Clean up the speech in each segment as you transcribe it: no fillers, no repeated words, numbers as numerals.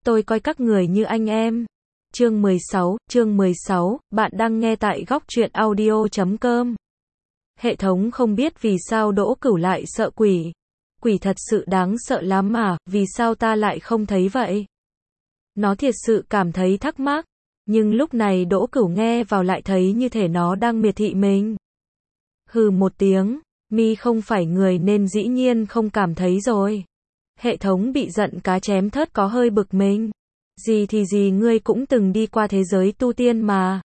Tôi coi các người như anh em. Chương 16, bạn đang nghe tại góc truyện audio.com. Hệ thống không biết vì sao Đỗ Cửu lại sợ quỷ. Quỷ thật sự đáng sợ lắm à, vì sao ta lại không thấy vậy? Nó thiệt sự cảm thấy thắc mắc, nhưng lúc này Đỗ Cửu nghe vào lại thấy như thể nó đang miệt thị mình. Hừ một tiếng, mi không phải người nên dĩ nhiên không cảm thấy rồi. Hệ thống bị giận cá chém thớt có hơi bực mình. Gì thì gì, ngươi cũng từng đi qua thế giới tu tiên mà.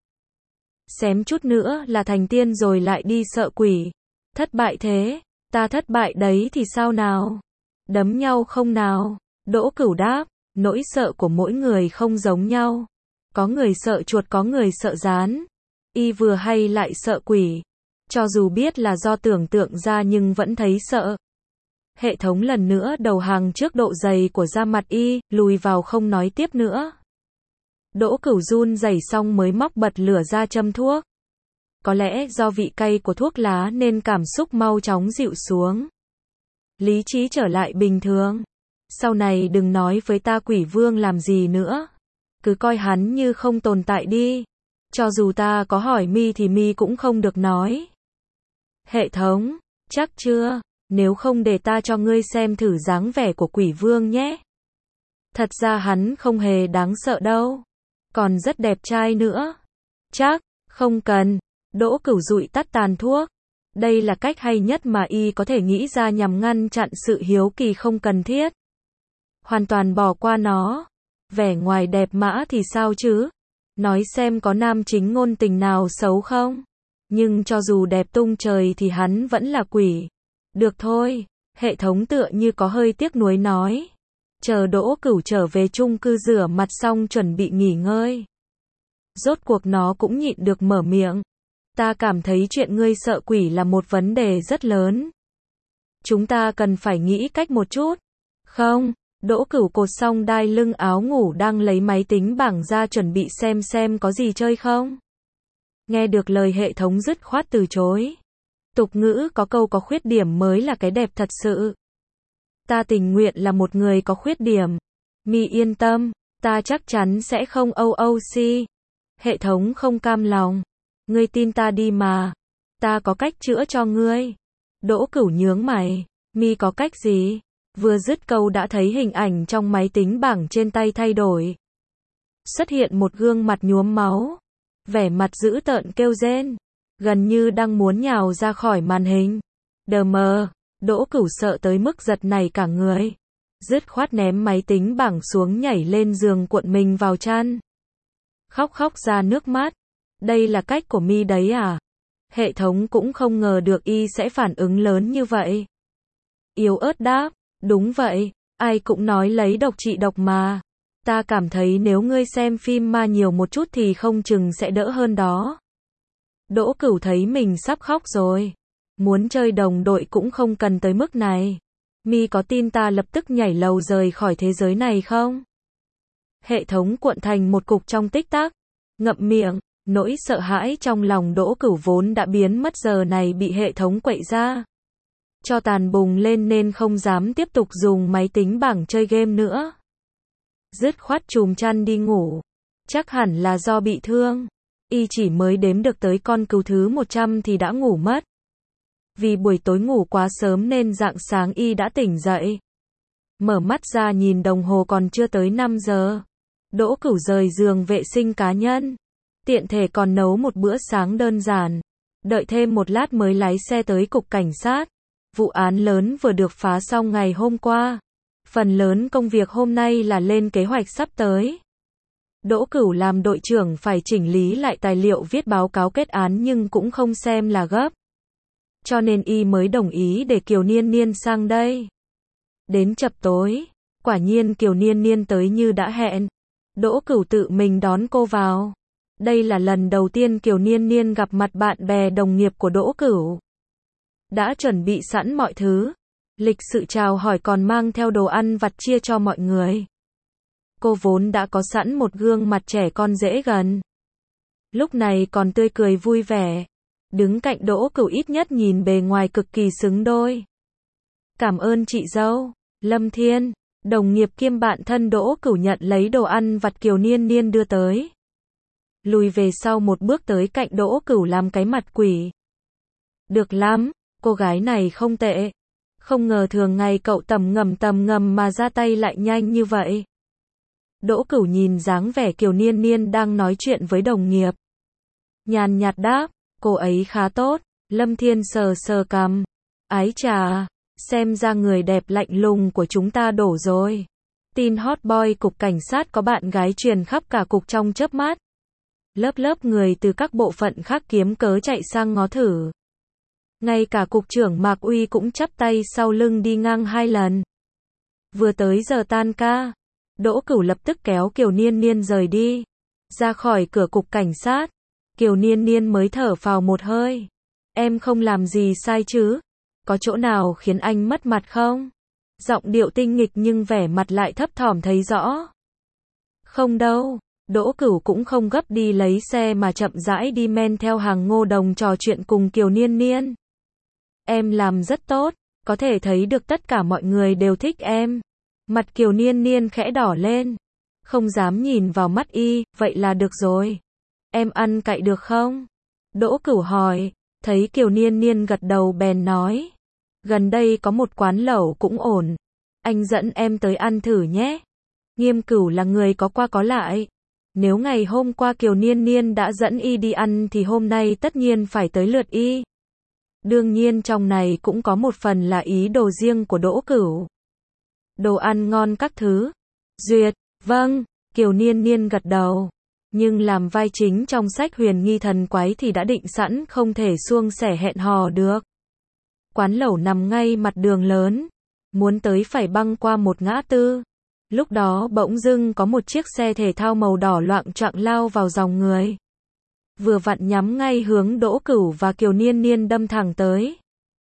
Xém chút nữa là thành tiên rồi lại đi sợ quỷ. Thất bại thế, ta thất bại đấy thì sao nào? Đấm nhau không nào? Đỗ Cửu đáp, nỗi sợ của mỗi người không giống nhau. Có người sợ chuột, có người sợ rán. Y vừa hay lại sợ quỷ. Cho dù biết là do tưởng tượng ra nhưng vẫn thấy sợ. Hệ thống lần nữa đầu hàng trước độ dày của da mặt y, lùi vào không nói tiếp nữa. Đỗ Cửu run rẩy xong mới móc bật lửa ra châm thuốc. Có lẽ do vị cay của thuốc lá nên cảm xúc mau chóng dịu xuống. Lý trí trở lại bình thường. Sau này đừng nói với ta quỷ vương làm gì nữa. Cứ coi hắn như không tồn tại đi. Cho dù ta có hỏi mi thì mi cũng không được nói. Hệ thống, chắc chưa? Nếu không để ta cho ngươi xem thử dáng vẻ của quỷ vương nhé. Thật ra hắn không hề đáng sợ đâu. Còn rất đẹp trai nữa. Chắc, không cần. Đỗ Cửu dụi tắt tàn thuốc. Đây là cách hay nhất mà y có thể nghĩ ra nhằm ngăn chặn sự hiếu kỳ không cần thiết. Hoàn toàn bỏ qua nó. Vẻ ngoài đẹp mã thì sao chứ? Nói xem có nam chính ngôn tình nào xấu không? Nhưng cho dù đẹp tung trời thì hắn vẫn là quỷ. Được thôi, hệ thống tựa như có hơi tiếc nuối nói. Chờ Đỗ Cửu trở về chung cư rửa mặt xong chuẩn bị nghỉ ngơi. Rốt cuộc nó cũng nhịn được mở miệng. Ta cảm thấy chuyện ngươi sợ quỷ là một vấn đề rất lớn. Chúng ta cần phải nghĩ cách một chút. Không, Đỗ Cửu cột xong đai lưng áo ngủ đang lấy máy tính bảng ra chuẩn bị xem có gì chơi không. Nghe được lời hệ thống dứt khoát từ chối. Tục ngữ có câu có khuyết điểm mới là cái đẹp thật sự. Ta tình nguyện là một người có khuyết điểm. Mi yên tâm, ta chắc chắn sẽ không OOC. Hệ thống không cam lòng. Ngươi tin ta đi mà. Ta có cách chữa cho ngươi. Đỗ Cửu nhướng mày. Mi có cách gì? Vừa dứt câu đã thấy hình ảnh trong máy tính bảng trên tay thay đổi. Xuất hiện một gương mặt nhuốm máu. Vẻ mặt dữ tợn kêu rên. Gần như đang muốn nhào ra khỏi màn hình. Đờ mờ, Đỗ Cửu sợ tới mức giật nảy cả người. Dứt khoát ném máy tính bảng xuống nhảy lên giường cuộn mình vào chăn. Khóc ra nước mắt. Đây là cách của mi đấy à? Hệ thống cũng không ngờ được y sẽ phản ứng lớn như vậy. Yếu ớt đáp, đúng vậy, ai cũng nói lấy độc trị độc mà. Ta cảm thấy nếu ngươi xem phim ma nhiều một chút thì không chừng sẽ đỡ hơn đó. Đỗ Cửu thấy mình sắp khóc rồi. Muốn chơi đồng đội cũng không cần tới mức này. Mi có tin ta lập tức nhảy lầu rời khỏi thế giới này không? Hệ thống cuộn thành một cục trong tích tắc. Ngậm miệng, nỗi sợ hãi trong lòng Đỗ Cửu vốn đã biến mất giờ này bị hệ thống quậy ra. Cho tàn bùng lên nên không dám tiếp tục dùng máy tính bảng chơi game nữa. Dứt khoát chùm chăn đi ngủ. Chắc hẳn là do bị thương. Y chỉ mới đếm được tới con cừu thứ 100 thì đã ngủ mất. Vì buổi tối ngủ quá sớm nên rạng sáng y đã tỉnh dậy. Mở mắt ra nhìn đồng hồ còn chưa tới 5 giờ. Đỗ Cửu rời giường vệ sinh cá nhân. Tiện thể còn nấu một bữa sáng đơn giản. Đợi thêm một lát mới lái xe tới cục cảnh sát. Vụ án lớn vừa được phá xong ngày hôm qua. Phần lớn công việc hôm nay là lên kế hoạch sắp tới. Đỗ Cửu làm đội trưởng phải chỉnh lý lại tài liệu viết báo cáo kết án nhưng cũng không xem là gấp. Cho nên y mới đồng ý để Kiều Niên Niên sang đây. Đến chập tối, quả nhiên Kiều Niên Niên tới như đã hẹn. Đỗ Cửu tự mình đón cô vào. Đây là lần đầu tiên Kiều Niên Niên gặp mặt bạn bè đồng nghiệp của Đỗ Cửu. Đã chuẩn bị sẵn mọi thứ. Lịch sự chào hỏi còn mang theo đồ ăn vặt chia cho mọi người. Cô vốn đã có sẵn một gương mặt trẻ con dễ gần. Lúc này còn tươi cười vui vẻ. Đứng cạnh Đỗ Cửu ít nhất nhìn bề ngoài cực kỳ xứng đôi. Cảm ơn chị dâu, Lâm Thiên. Đồng nghiệp kiêm bạn thân Đỗ Cửu nhận lấy đồ ăn vặt Kiều Niên Niên đưa tới. Lùi về sau một bước tới cạnh Đỗ Cửu làm cái mặt quỷ. Được lắm, cô gái này không tệ. Không ngờ thường ngày cậu tầm ngầm mà ra tay lại nhanh như vậy. Đỗ Cửu nhìn dáng vẻ Kiều Niên Niên đang nói chuyện với đồng nghiệp. Nhàn nhạt đáp, cô ấy khá tốt. Lâm Thiên sờ sờ cằm. Ái chà, xem ra người đẹp lạnh lùng của chúng ta đổ rồi. Tin hot boy cục cảnh sát có bạn gái truyền khắp cả cục trong chớp mắt. Lớp người từ các bộ phận khác kiếm cớ chạy sang ngó thử. Ngay cả cục trưởng Mạc Uy cũng chắp tay sau lưng đi ngang 2 lần. Vừa tới giờ tan ca, Đỗ Cửu lập tức kéo Kiều Niên Niên rời đi. Ra khỏi cửa cục cảnh sát, Kiều Niên Niên mới thở phào một hơi. Em không làm gì sai chứ? Có chỗ nào khiến anh mất mặt không? Giọng điệu tinh nghịch nhưng vẻ mặt lại thấp thỏm thấy rõ. Không đâu. Đỗ Cửu cũng không gấp đi lấy xe mà chậm rãi đi men theo hàng Ngô Đồng trò chuyện cùng Kiều Niên Niên. Em làm rất tốt, có thể thấy được tất cả mọi người đều thích em. Mặt Kiều Niên Niên khẽ đỏ lên. Không dám nhìn vào mắt y, vậy là được rồi. Em ăn cậy được không? Đỗ Cửu hỏi, thấy Kiều Niên Niên gật đầu bèn nói. Gần đây có một quán lẩu cũng ổn. Anh dẫn em tới ăn thử nhé. Nghiêm Cửu là người có qua có lại. Nếu ngày hôm qua Kiều Niên Niên đã dẫn y đi ăn thì hôm nay tất nhiên phải tới lượt y. Đương nhiên trong này cũng có một phần là ý đồ riêng của Đỗ Cửu. Đồ ăn ngon các thứ. Duyệt, vâng, Kiều Niên Niên gật đầu. Nhưng làm vai chính trong sách Huyền Nghi Thần Quái thì đã định sẵn không thể suông sẻ hẹn hò được. Quán lẩu nằm ngay mặt đường lớn. Muốn tới phải băng qua một ngã tư. Lúc đó bỗng dưng có một chiếc xe thể thao màu đỏ loạng choạng lao vào dòng người. Vừa vặn nhắm ngay hướng Đỗ Cửu và Kiều Niên Niên đâm thẳng tới.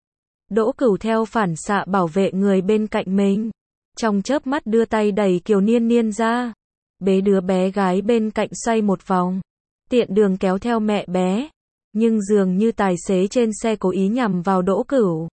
Đỗ Cửu theo phản xạ bảo vệ người bên cạnh mình. Trong chớp mắt đưa tay đẩy Kiều Niên Niên ra. Bế đứa bé gái bên cạnh xoay một vòng. Tiện đường kéo theo mẹ bé. Nhưng dường như tài xế trên xe cố ý nhằm vào Đỗ Cửu.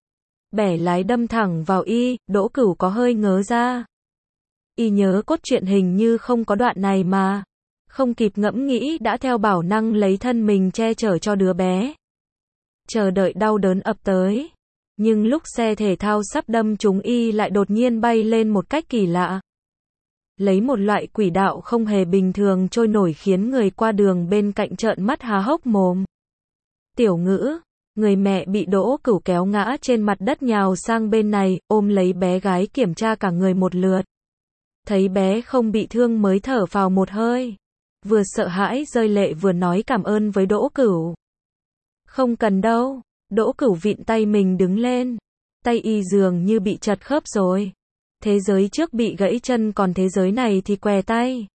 Bẻ lái đâm thẳng vào y, Đỗ Cửu có hơi ngớ ra. Y nhớ cốt truyện hình như không có đoạn này mà. Không kịp ngẫm nghĩ đã theo bản năng lấy thân mình che chở cho đứa bé. Chờ đợi đau đớn ập tới. Nhưng lúc xe thể thao sắp đâm trúng y lại đột nhiên bay lên một cách kỳ lạ. Lấy một loại quỹ đạo không hề bình thường trôi nổi khiến người qua đường bên cạnh trợn mắt há hốc mồm. Tiểu Ngữ, người mẹ bị Đỗ Cửu kéo ngã trên mặt đất nhào sang bên này, ôm lấy bé gái kiểm tra cả người một lượt. Thấy bé không bị thương mới thở phào một hơi. Vừa sợ hãi rơi lệ vừa nói cảm ơn với Đỗ Cửu. Không cần đâu. Đỗ Cửu vịn tay mình đứng lên. Tay y dường như bị chật khớp rồi. Thế giới trước bị gãy chân còn thế giới này thì què tay.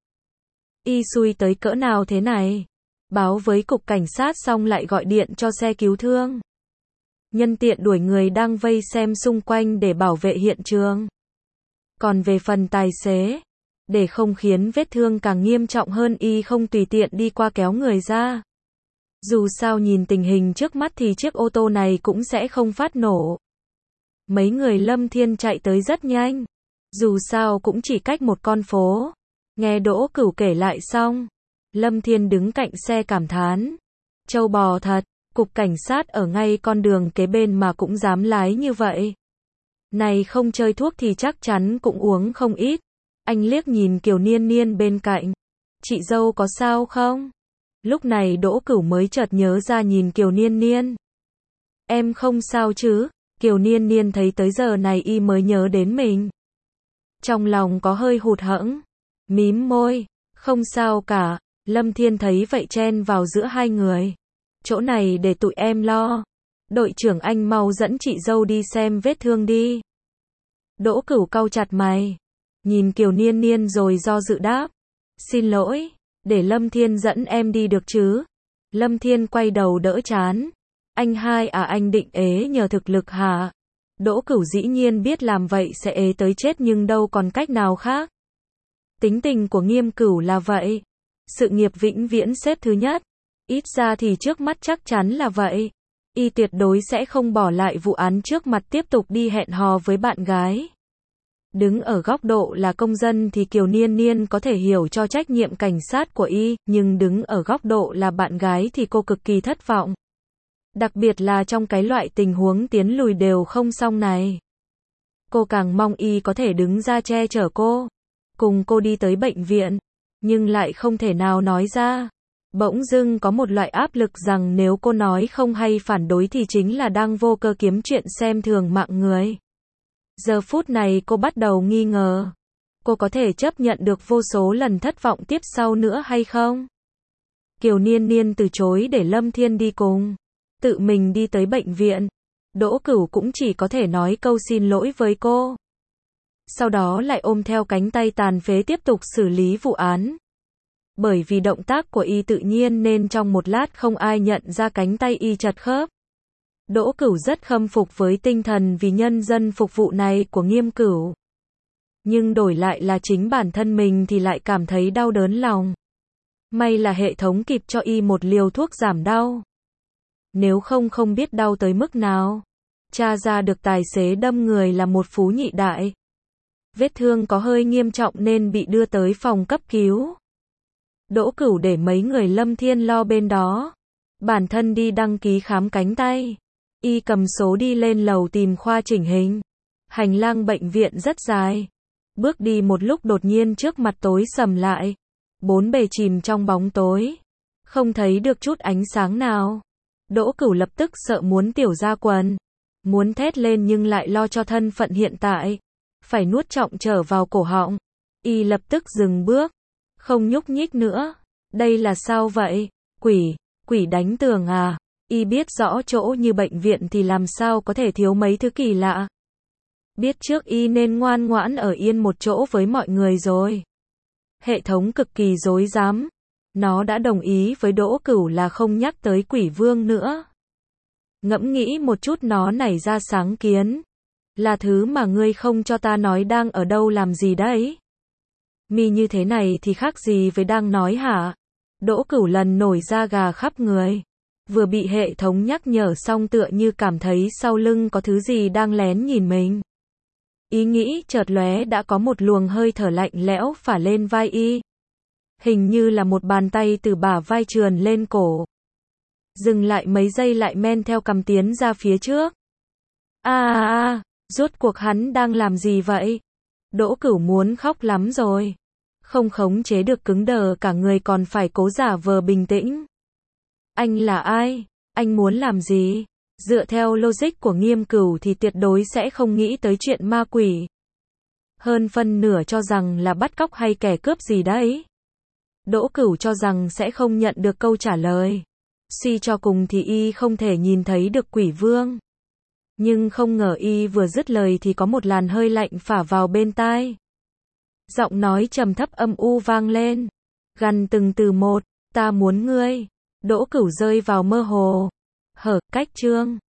Y xui tới cỡ nào thế này? Báo với cục cảnh sát xong lại gọi điện cho xe cứu thương. Nhân tiện đuổi người đang vây xem xung quanh để bảo vệ hiện trường. Còn về phần tài xế, để không khiến vết thương càng nghiêm trọng hơn y không tùy tiện đi qua kéo người ra. Dù sao nhìn tình hình trước mắt thì chiếc ô tô này cũng sẽ không phát nổ. Mấy người Lâm Thiên chạy tới rất nhanh. Dù sao cũng chỉ cách một con phố. Nghe Đỗ Cửu kể lại xong, Lâm Thiên đứng cạnh xe cảm thán. Trâu bò thật, cục cảnh sát ở ngay con đường kế bên mà cũng dám lái như vậy. Này không chơi thuốc thì chắc chắn cũng uống không ít. Anh liếc nhìn Kiều Niên Niên bên cạnh. Chị dâu có sao không? Lúc này Đỗ Cửu mới chợt nhớ ra nhìn Kiều Niên Niên. Em không sao chứ? Kiều Niên Niên thấy tới giờ này y mới nhớ đến mình. Trong lòng có hơi hụt hẫng. Mím môi. Không sao cả. Lâm Thiên thấy vậy chen vào giữa hai người. Chỗ này để tụi em lo. Đội trưởng anh mau dẫn chị dâu đi xem vết thương đi. Đỗ Cửu cau chặt mày. Nhìn Kiều Niên Niên rồi do dự đáp. Xin lỗi, để Lâm Thiên dẫn em đi được chứ? Lâm Thiên quay đầu đỡ chán. Anh hai à, anh định ế nhờ thực lực hả? Đỗ Cửu dĩ nhiên biết làm vậy sẽ ế tới chết nhưng đâu còn cách nào khác. Tính tình của Nghiêm Cửu là vậy. Sự nghiệp vĩnh viễn xếp thứ nhất. Ít ra thì trước mắt chắc chắn là vậy. Y tuyệt đối sẽ không bỏ lại vụ án trước mặt tiếp tục đi hẹn hò với bạn gái. Đứng ở góc độ là công dân thì Kiều Niên Niên có thể hiểu cho trách nhiệm cảnh sát của y, nhưng đứng ở góc độ là bạn gái thì cô cực kỳ thất vọng. Đặc biệt là trong cái loại tình huống tiến lùi đều không xong này. Cô càng mong y có thể đứng ra che chở cô, cùng cô đi tới bệnh viện, nhưng lại không thể nào nói ra. Bỗng dưng có một loại áp lực rằng nếu cô nói không hay phản đối thì chính là đang vô cơ kiếm chuyện xem thường mạng người. Giờ phút này cô bắt đầu nghi ngờ. Cô có thể chấp nhận được vô số lần thất vọng tiếp sau nữa hay không? Kiều Niên Niên từ chối để Lâm Thiên đi cùng. Tự mình đi tới bệnh viện. Đỗ Cửu cũng chỉ có thể nói câu xin lỗi với cô. Sau đó lại ôm theo cánh tay tàn phế tiếp tục xử lý vụ án. Bởi vì động tác của y tự nhiên nên trong một lát không ai nhận ra cánh tay y chật khớp. Đỗ Cửu rất khâm phục với tinh thần vì nhân dân phục vụ này của Nghiêm Cửu. Nhưng đổi lại là chính bản thân mình thì lại cảm thấy đau đớn lòng. May là hệ thống kịp cho y một liều thuốc giảm đau. Nếu không biết đau tới mức nào. Tra ra được tài xế đâm người là một phú nhị đại. Vết thương có hơi nghiêm trọng nên bị đưa tới phòng cấp cứu. Đỗ Cửu để mấy người Lâm Thiên lo bên đó. Bản thân đi đăng ký khám cánh tay. Y cầm số đi lên lầu tìm khoa chỉnh hình. Hành lang bệnh viện rất dài. Bước đi một lúc đột nhiên trước mặt tối sầm lại. Bốn bề chìm trong bóng tối. Không thấy được chút ánh sáng nào. Đỗ Cửu lập tức sợ muốn tiểu ra quần. Muốn thét lên nhưng lại lo cho thân phận hiện tại. Phải nuốt trọng trở vào cổ họng. Y lập tức dừng bước. Không nhúc nhích nữa. Đây là sao vậy? Quỷ đánh tường à? Y biết rõ chỗ như bệnh viện thì làm sao có thể thiếu mấy thứ kỳ lạ. Biết trước y nên ngoan ngoãn ở yên một chỗ với mọi người rồi. Hệ thống cực kỳ rối rắm. Nó đã đồng ý với Đỗ Cửu là không nhắc tới quỷ vương nữa. Ngẫm nghĩ một chút nó nảy ra sáng kiến. Là thứ mà ngươi không cho ta nói đang ở đâu làm gì đấy? Mi như thế này thì khác gì với đang nói hả? Đỗ Cửu lần nổi da gà khắp người. Vừa bị hệ thống nhắc nhở xong tựa như cảm thấy sau lưng có thứ gì đang lén nhìn mình. Ý nghĩ chợt lóe đã có một luồng hơi thở lạnh lẽo phả lên vai y. Hình như là một bàn tay từ bả vai trườn lên cổ. Dừng lại mấy giây lại men theo cằm tiến ra phía trước. Rốt cuộc hắn đang làm gì vậy? Đỗ Cửu muốn khóc lắm rồi. Không khống chế được cứng đờ cả người còn phải cố giả vờ bình tĩnh. Anh là ai? Anh muốn làm gì? Dựa theo logic của Nghiêm Cửu thì tuyệt đối sẽ không nghĩ tới chuyện ma quỷ. Hơn phân nửa cho rằng là bắt cóc hay kẻ cướp gì đấy. Đỗ Cửu cho rằng sẽ không nhận được câu trả lời. Suy cho cùng thì y không thể nhìn thấy được quỷ vương. Nhưng không ngờ y vừa dứt lời thì có một làn hơi lạnh phả vào bên tai. Giọng nói trầm thấp âm u vang lên. Gằn từng từ một, ta muốn ngươi. Đỗ Cửu rơi vào mơ hồ. Cách chương